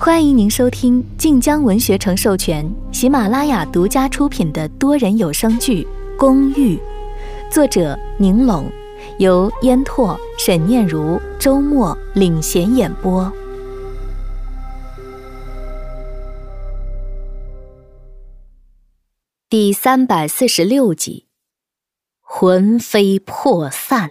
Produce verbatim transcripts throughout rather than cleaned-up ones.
欢迎您收听晋江文学城授权、喜马拉雅独家出品的多人有声剧《公寓》，作者宁拢，由烟拓、沈念如、周末领衔演播。第三百四十六集，魂飞魄散。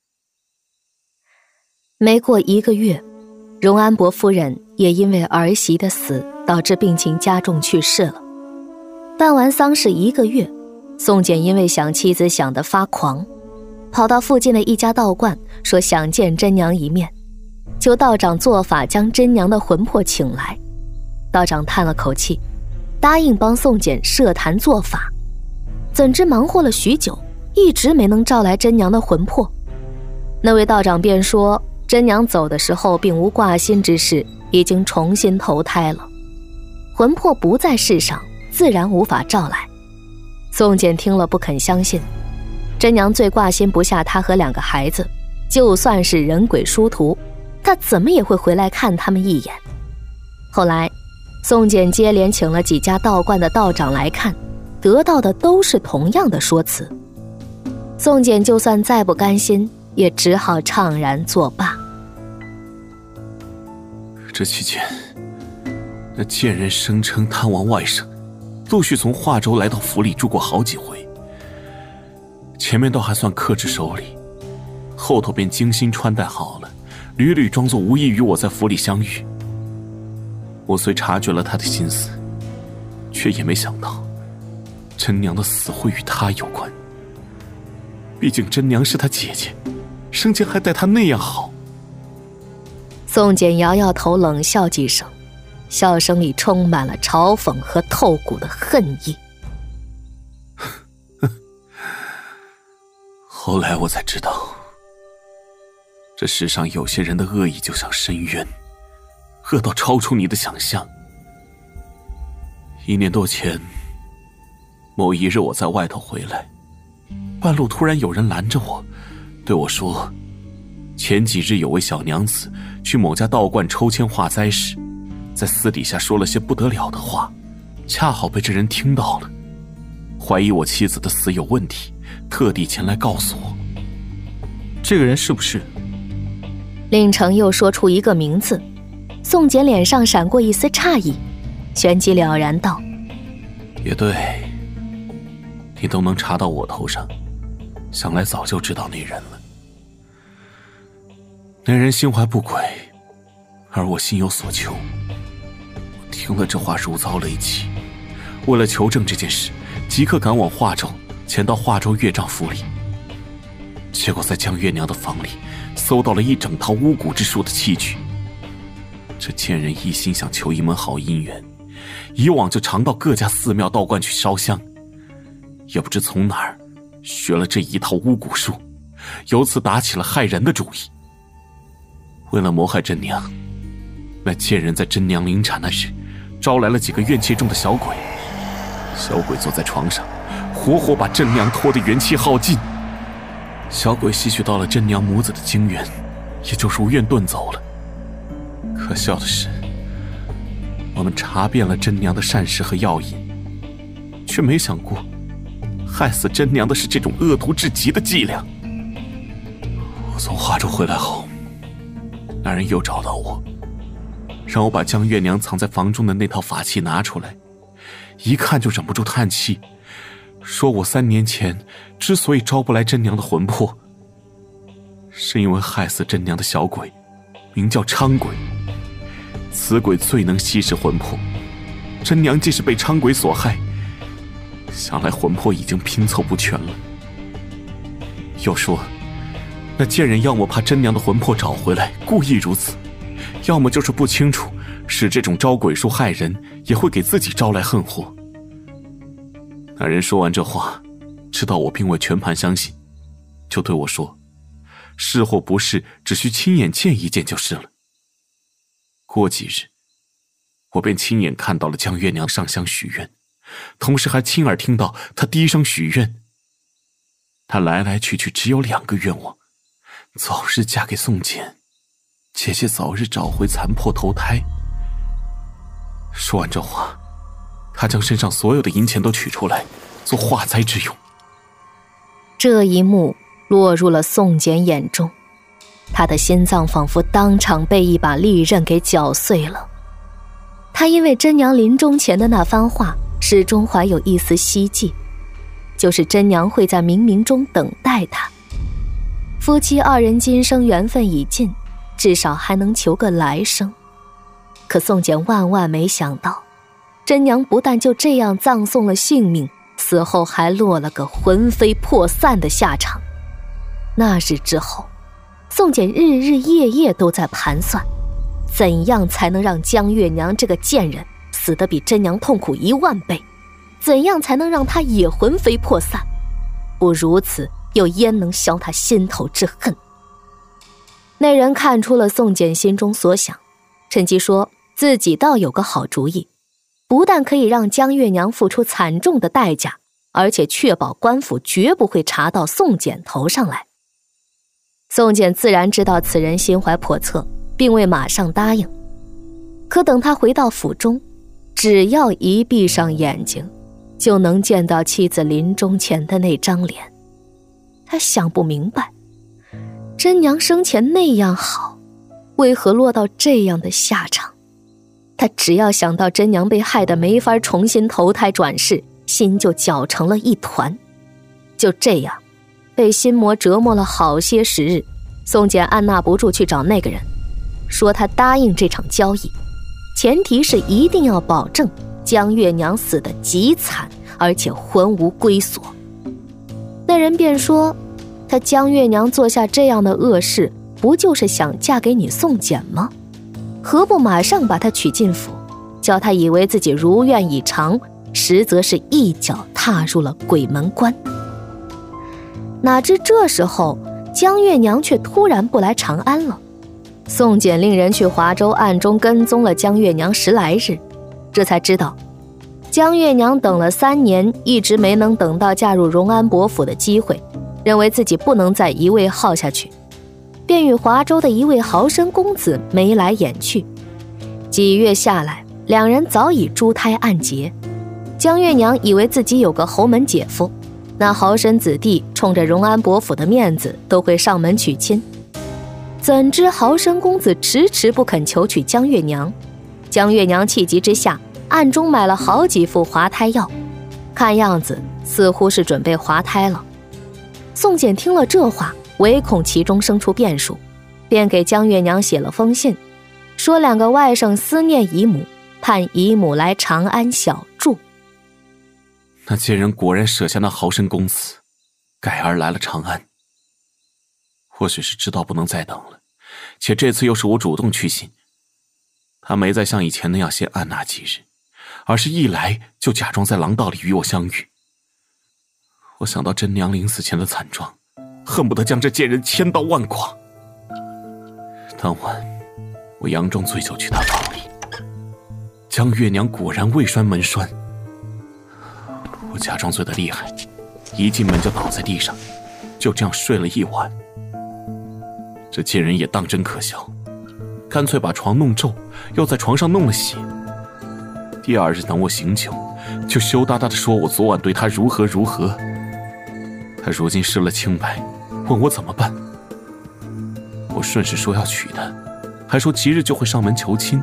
没过一个月，荣安伯夫人也因为儿媳的死导致病情加重去世了。办完丧事一个月，宋简因为想妻子想得发狂，跑到附近的一家道观，说想见真娘一面，求道长做法将真娘的魂魄请来。道长叹了口气，答应帮宋简设坛做法。怎知忙活了许久，一直没能召来真娘的魂魄。那位道长便说，真娘走的时候并无挂心之事，已经重新投胎了，魂魄不在世上，自然无法召来。宋简听了不肯相信，真娘最挂心不下他和两个孩子，就算是人鬼殊途，他怎么也会回来看他们一眼。后来宋简接连请了几家道观的道长来看，得到的都是同样的说辞。宋简就算再不甘心，也只好怅然作罢。 这期间，那贱人声称探望外甥，陆续从华州来到府里住过好几回。前面倒还算克制守礼，后头便精心穿戴好了，屡屡装作无意与我在府里相遇。我虽察觉了他的心思，却也没想到真娘的死会与他有关。毕竟真娘是他姐姐，生前还待他那样好。 宋简摇摇头，冷笑几声，笑声里充满了嘲讽和透骨的恨意。 后来我才知道，这世上有些人的恶意就像深渊，恶到超出你的想象。一年多前，某一日我在外头回来，半路突然有人拦着我，对我说，前几日有位小娘子去某家道观抽签化灾时，在私底下说了些不得了的话，恰好被这人听到了，怀疑我妻子的死有问题，特地前来告诉我。 这个人是不是？ 令成又说出一个名字，宋简脸上闪过一丝诧异，旋即了然道， 也对，你都能查到我头上，想来早就知道那人了。那人心怀不轨，而我心有所求。我听了这话如遭雷击，为了求证这件事，即刻赶往华州，前到华州岳丈府里。结果在江月娘的房里搜到了一整套巫蛊之术的器具。这贱人一心想求一门好姻缘，以往就常到各家寺庙道观去烧香，也不知从哪儿学了这一套巫蛊术，由此打起了害人的主意。为了谋害真娘，那贱人在真娘临产那日招来了几个怨气重的小鬼，小鬼坐在床上，活活把真娘拖得元气耗尽。小鬼吸取到了真娘母子的精元，也就如愿遁走了。可笑的是，我们查遍了真娘的膳食和药引，却没想过害死真娘的是这种恶毒至极的伎俩。我从华州回来后，那人又找到我，让我把江月娘藏在房中的那套法器拿出来，一看就忍不住叹气，说我三年前之所以招不来真娘的魂魄，是因为害死真娘的小鬼名叫伥鬼，此鬼最能吸食魂魄，真娘既是被伥鬼所害，想来魂魄已经拼凑不全了。又说那贱人要么怕真娘的魂魄找回来，故意如此，要么就是不清楚使这种招鬼术害人也会给自己招来横祸。那人说完这话，知道我并未全盘相信，就对我说，是或不是只需亲眼见一见就是了。过几日，我便亲眼看到了江月娘上香许愿，同时还亲耳听到她低声许愿。她来来去去只有两个愿望，早日嫁给宋简，姐姐早日找回残破投胎， 说完这话，他将身上所有的银钱都取出来做化灾之用。 这一幕落入了宋简眼中，他的心脏仿佛当场被一把利刃给绞碎了。他因为真娘临终前的那番话，始终怀有一丝希冀，就是真娘会在冥冥中等待他。夫妻二人今生缘分已尽，至少还能求个来生。可宋简万万没想到，真娘不但就这样葬送了性命，死后还落了个魂飞魄散的下场。那日之后，宋简日日夜夜都在盘算，怎样才能让江月娘这个贱人死得比真娘痛苦一万倍，怎样才能让她也魂飞魄散，不如此又焉能消她心头之恨。那人看出了宋简心中所想，趁机说自己倒有个好主意，不但可以让江月娘付出惨重的代价，而且确保官府绝不会查到宋简头上来。宋简自然知道此人心怀叵测，并未马上答应。可等他回到府中，只要一闭上眼睛，就能见到妻子临终前的那张脸。他想不明白，真娘生前那样好，为何落到这样的下场？他只要想到真娘被害得没法重新投胎转世，心就搅成了一团。就这样，被心魔折磨了好些时日，宋简按捺不住去找那个人，说他答应这场交易，前提是一定要保证江月娘死得极惨，而且魂无归所。那人便说，他江月娘做下这样的恶事，不就是想嫁给你宋简吗？何不马上把她娶进府，叫她以为自己如愿以偿，实则是一脚踏入了鬼门关。哪知这时候江月娘却突然不来长安了。宋简令人去华州暗中跟踪了江月娘十来日，这才知道江月娘等了三年，一直没能等到嫁入荣安伯府的机会，认为自己不能再一味耗下去，便与华州的一位豪绅公子眉来眼去。几月下来，两人早已珠胎暗结。江月娘以为自己有个侯门姐夫，那豪绅子弟冲着荣安伯府的面子都会上门娶亲。怎知豪绅公子迟迟不肯求娶江月娘，江月娘气急之下暗中买了好几副滑胎药，看样子似乎是准备滑胎了。宋简听了这话，唯恐其中生出变数，便给江月娘写了封信，说两个外甥思念姨母，盼姨母来长安小住。 那贱人果然舍下那豪绅公子，改而来了长安。或许是知道不能再等了，且这次又是我主动去信，他没再像以前那样先按捺几日，而是一来就假装在廊道里与我相遇。我想到真娘临死前的惨状，恨不得将这贱人千刀万剐。当晚我佯装醉酒去他房里，江月娘果然未拴门栓。我假装醉得厉害，一进门就倒在地上，就这样睡了一晚。这贱人也当真可笑，干脆把床弄皱，又在床上弄了血。第二日等我醒酒，就羞答答地说我昨晚对她如何如何。她如今失了清白，问我怎么办。我顺势说要娶她，还说即日就会上门求亲。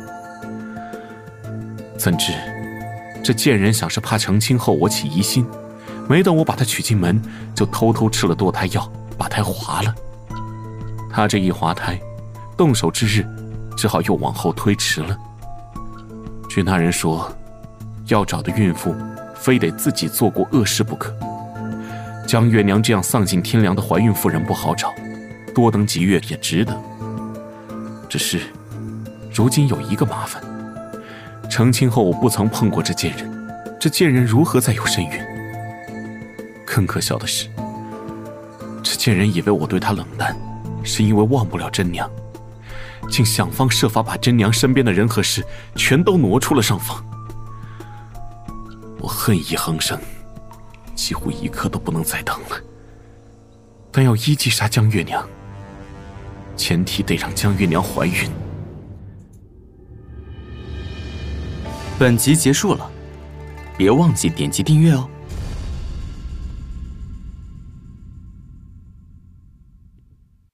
怎知这贱人想是怕成亲后我起疑心，没等我把她娶进门，就偷偷吃了堕胎药，把胎划了。她这一划胎，动手之日只好又往后推迟了。据那人说，要找的孕妇非得自己做过恶事不可。江月娘这样丧尽天良的怀孕妇人不好找，多等几月也值得。只是如今有一个麻烦，成亲后我不曾碰过这贱人，这贱人如何再有身孕？更可笑的是，这贱人以为我对她冷淡，是因为忘不了真娘，竟想方设法把真娘身边的人和事全都挪出了上房。我恨意横生，几乎一刻都不能再等了。但要依计杀江月娘，前提得让江月娘怀孕。 本集结束了，别忘记点击订阅哦。